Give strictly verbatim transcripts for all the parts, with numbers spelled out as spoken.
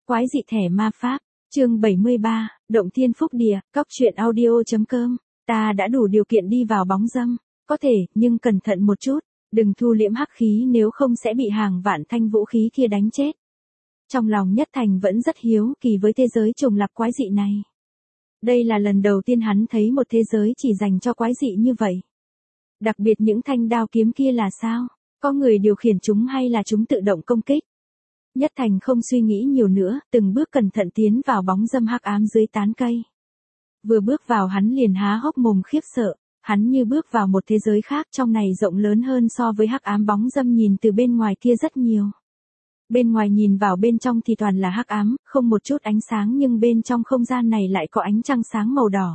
Quái dị thẻ ma pháp, chương bảy mươi ba, Động Thiên Phúc Địa, cóc truyện audio.com. Ta đã đủ điều kiện đi vào bóng dâm, có thể, nhưng cẩn thận một chút, đừng thu liễm hắc khí nếu không sẽ bị hàng vạn thanh vũ khí kia đánh chết. Trong lòng Nhất Thành vẫn rất hiếu kỳ với thế giới trùng lặp quái dị này. Đây là lần đầu tiên hắn thấy một thế giới chỉ dành cho quái dị như vậy. Đặc biệt những thanh đao kiếm kia là sao? Có người điều khiển chúng hay là chúng tự động công kích? Nhất Thành không suy nghĩ nhiều nữa, từng bước cẩn thận tiến vào bóng dâm hắc ám dưới tán cây. Vừa bước vào hắn liền há hốc mồm khiếp sợ, hắn như bước vào một thế giới khác, trong này rộng lớn hơn so với hắc ám bóng dâm nhìn từ bên ngoài kia rất nhiều. Bên ngoài nhìn vào bên trong thì toàn là hắc ám, không một chút ánh sáng, nhưng bên trong không gian này lại có ánh trăng sáng màu đỏ.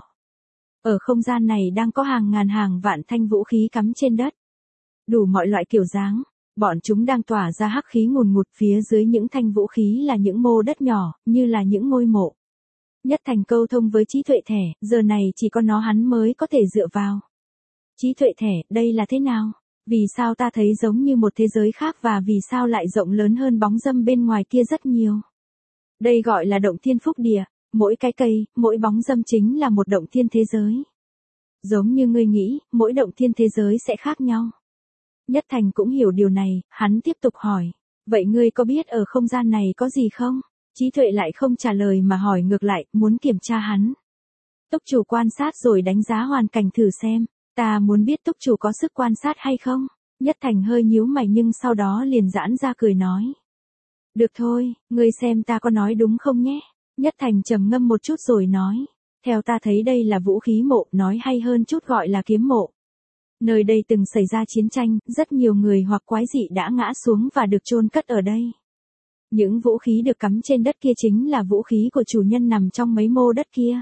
Ở không gian này đang có hàng ngàn hàng vạn thanh vũ khí cắm trên đất. Đủ mọi loại kiểu dáng, bọn chúng đang tỏa ra hắc khí ngùn ngụt, phía dưới những thanh vũ khí là những mô đất nhỏ, như là những ngôi mộ. Nhất Thành câu thông với trí tuệ thẻ, giờ này chỉ có nó hắn mới có thể dựa vào. Trí tuệ thẻ, đây là thế nào? Vì sao ta thấy giống như một thế giới khác và vì sao lại rộng lớn hơn bóng dâm bên ngoài kia rất nhiều? Đây gọi là Động Thiên Phúc Địa, mỗi cái cây, mỗi bóng dâm chính là một động thiên thế giới. Giống như ngươi nghĩ, mỗi động thiên thế giới sẽ khác nhau. Nhất Thành cũng hiểu điều này, hắn tiếp tục hỏi, vậy ngươi có biết ở không gian này có gì không? Trí tuệ lại không trả lời mà hỏi ngược lại, muốn kiểm tra hắn. Túc chủ quan sát rồi đánh giá hoàn cảnh thử xem, ta muốn biết túc chủ có sức quan sát hay không? Nhất Thành hơi nhíu mày nhưng sau đó liền giãn ra cười nói. Được thôi, ngươi xem ta có nói đúng không nhé? Nhất Thành trầm ngâm một chút rồi nói, theo ta thấy đây là vũ khí mộ, nói hay hơn chút gọi là kiếm mộ. Nơi đây từng xảy ra chiến tranh, rất nhiều người hoặc quái dị đã ngã xuống và được chôn cất ở đây. Những vũ khí được cắm trên đất kia chính là vũ khí của chủ nhân nằm trong mấy mô đất kia.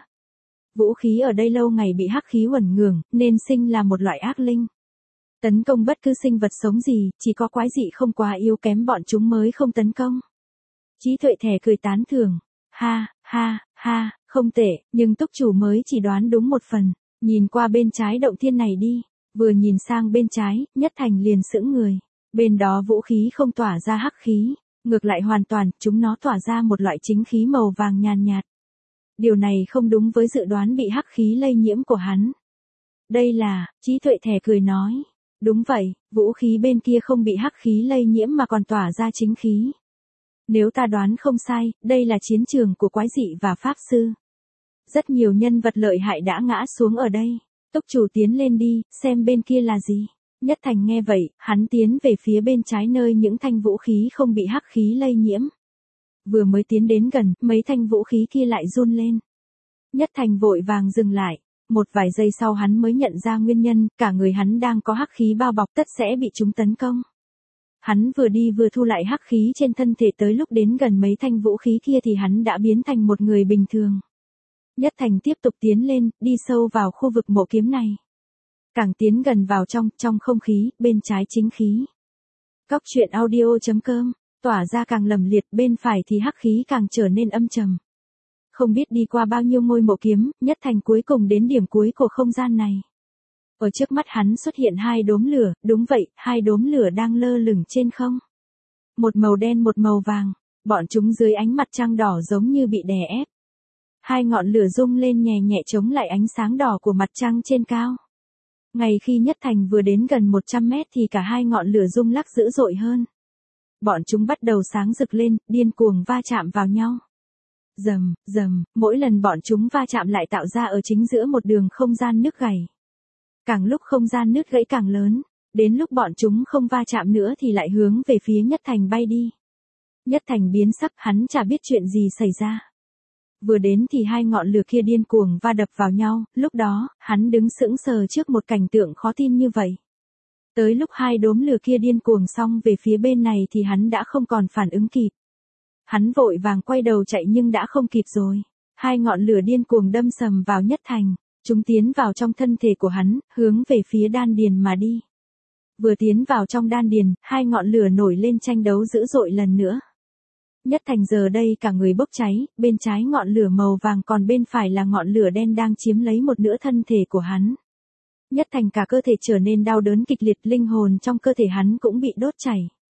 Vũ khí ở đây lâu ngày bị hắc khí uẩn ngường, nên sinh là một loại ác linh. Tấn công bất cứ sinh vật sống gì, chỉ có quái dị không quá yếu kém bọn chúng mới không tấn công. Trí tuệ thẻ cười tán thưởng, ha, ha, ha, không tệ, nhưng túc chủ mới chỉ đoán đúng một phần, nhìn qua bên trái động thiên này đi. Vừa nhìn sang bên trái, Nhất Thành liền sững người. Bên đó vũ khí không tỏa ra hắc khí, ngược lại hoàn toàn, chúng nó tỏa ra một loại chính khí màu vàng nhàn nhạt. Điều này không đúng với dự đoán bị hắc khí lây nhiễm của hắn. Đây là, trí tuệ thẻ cười nói. Đúng vậy, vũ khí bên kia không bị hắc khí lây nhiễm mà còn tỏa ra chính khí. Nếu ta đoán không sai, đây là chiến trường của quái dị và pháp sư. Rất nhiều nhân vật lợi hại đã ngã xuống ở đây. Túc chủ tiến lên đi, xem bên kia là gì. Nhất Thành nghe vậy, hắn tiến về phía bên trái nơi những thanh vũ khí không bị hắc khí lây nhiễm. Vừa mới tiến đến gần, mấy thanh vũ khí kia lại run lên. Nhất Thành vội vàng dừng lại. Một vài giây sau hắn mới nhận ra nguyên nhân, cả người hắn đang có hắc khí bao bọc, tất sẽ bị chúng tấn công. Hắn vừa đi vừa thu lại hắc khí trên thân thể, tới lúc đến gần mấy thanh vũ khí kia thì hắn đã biến thành một người bình thường. Nhất Thành tiếp tục tiến lên, đi sâu vào khu vực mộ kiếm này. Càng tiến gần vào trong, trong không khí, bên trái chính khí. Cóc truyện audio.com, tỏa ra càng lầm liệt, bên phải thì hắc khí càng trở nên âm trầm. Không biết đi qua bao nhiêu ngôi mộ kiếm, Nhất Thành cuối cùng đến điểm cuối của không gian này. Ở trước mắt hắn xuất hiện hai đốm lửa, đúng vậy, hai đốm lửa đang lơ lửng trên không. Một màu đen một màu vàng, bọn chúng dưới ánh mặt trăng đỏ giống như bị đè ép. Hai ngọn lửa rung lên nhẹ nhẹ chống lại ánh sáng đỏ của mặt trăng trên cao. Ngay khi Nhất Thành vừa đến gần một trăm mét thì cả hai ngọn lửa rung lắc dữ dội hơn. Bọn chúng bắt đầu sáng rực lên, điên cuồng va chạm vào nhau. Rầm, rầm, mỗi lần bọn chúng va chạm lại tạo ra ở chính giữa một đường không gian nứt gãy. Càng lúc không gian nứt gãy càng lớn, đến lúc bọn chúng không va chạm nữa thì lại hướng về phía Nhất Thành bay đi. Nhất Thành biến sắc, hắn chả biết chuyện gì xảy ra. Vừa đến thì hai ngọn lửa kia điên cuồng va đập vào nhau, lúc đó, hắn đứng sững sờ trước một cảnh tượng khó tin như vậy. Tới lúc hai đốm lửa kia điên cuồng xong về phía bên này thì hắn đã không còn phản ứng kịp. Hắn vội vàng quay đầu chạy nhưng đã không kịp rồi. Hai ngọn lửa điên cuồng đâm sầm vào Nhất Thành, chúng tiến vào trong thân thể của hắn, hướng về phía đan điền mà đi. Vừa tiến vào trong đan điền, hai ngọn lửa nổi lên tranh đấu dữ dội lần nữa. Nhất Thành giờ đây cả người bốc cháy, bên trái ngọn lửa màu vàng còn bên phải là ngọn lửa đen đang chiếm lấy một nửa thân thể của hắn. Nhất Thành cả cơ thể trở nên đau đớn kịch liệt, linh hồn trong cơ thể hắn cũng bị đốt chảy.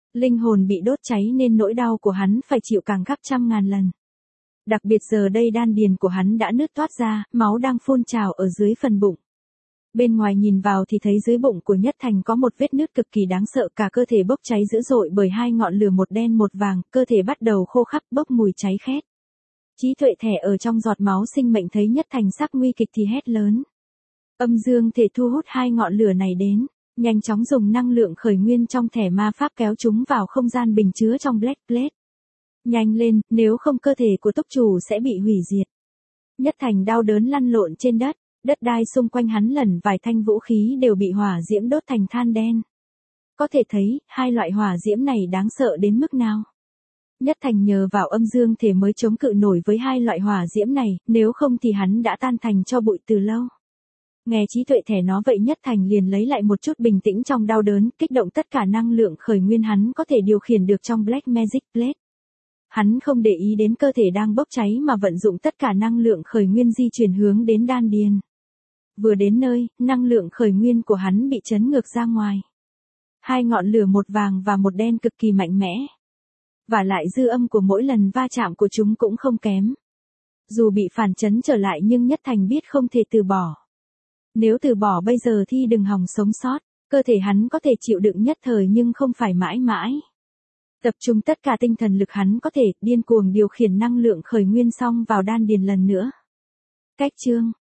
Linh hồn bị đốt cháy nên nỗi đau của hắn phải chịu càng gấp trăm ngàn lần. Đặc biệt giờ đây đan điền của hắn đã nứt toát ra, máu đang phun trào ở dưới phần bụng. Bên ngoài nhìn vào thì thấy dưới bụng của Nhất Thành có một vết nứt cực kỳ đáng sợ, cả cơ thể bốc cháy dữ dội bởi hai ngọn lửa một đen một vàng, cơ thể bắt đầu khô khắp bốc mùi cháy khét. Trí tuệ thẻ ở trong giọt máu sinh mệnh thấy Nhất Thành sắp nguy kịch thì hét lớn. Âm dương thể thu hút hai ngọn lửa này đến, nhanh chóng dùng năng lượng khởi nguyên trong thẻ ma pháp kéo chúng vào không gian bình chứa trong Black Plate. Nhanh lên, nếu không cơ thể của túc chủ sẽ bị hủy diệt. Nhất Thành đau đớn lăn lộn trên đất, đất đai xung quanh hắn lần vài thanh vũ khí đều bị hỏa diễm đốt thành than đen. Có thể thấy, hai loại hỏa diễm này đáng sợ đến mức nào. Nhất Thành nhờ vào âm dương thể mới chống cự nổi với hai loại hỏa diễm này, nếu không thì hắn đã tan thành cho bụi từ lâu. Nghe trí tuệ thẻ nó vậy Nhất Thành liền lấy lại một chút bình tĩnh trong đau đớn, kích động tất cả năng lượng khởi nguyên hắn có thể điều khiển được trong Black Magic Plate. Hắn không để ý đến cơ thể đang bốc cháy mà vận dụng tất cả năng lượng khởi nguyên di chuyển hướng đến đan điền. Vừa đến nơi, năng lượng khởi nguyên của hắn bị chấn ngược ra ngoài. Hai ngọn lửa một vàng và một đen cực kỳ mạnh mẽ. Và lại dư âm của mỗi lần va chạm của chúng cũng không kém. Dù bị phản chấn trở lại nhưng Nhất Thành biết không thể từ bỏ. Nếu từ bỏ bây giờ thì đừng hòng sống sót, cơ thể hắn có thể chịu đựng nhất thời nhưng không phải mãi mãi. Tập trung tất cả tinh thần lực hắn có thể điên cuồng điều khiển năng lượng khởi nguyên xong vào đan điền lần nữa. Cách chương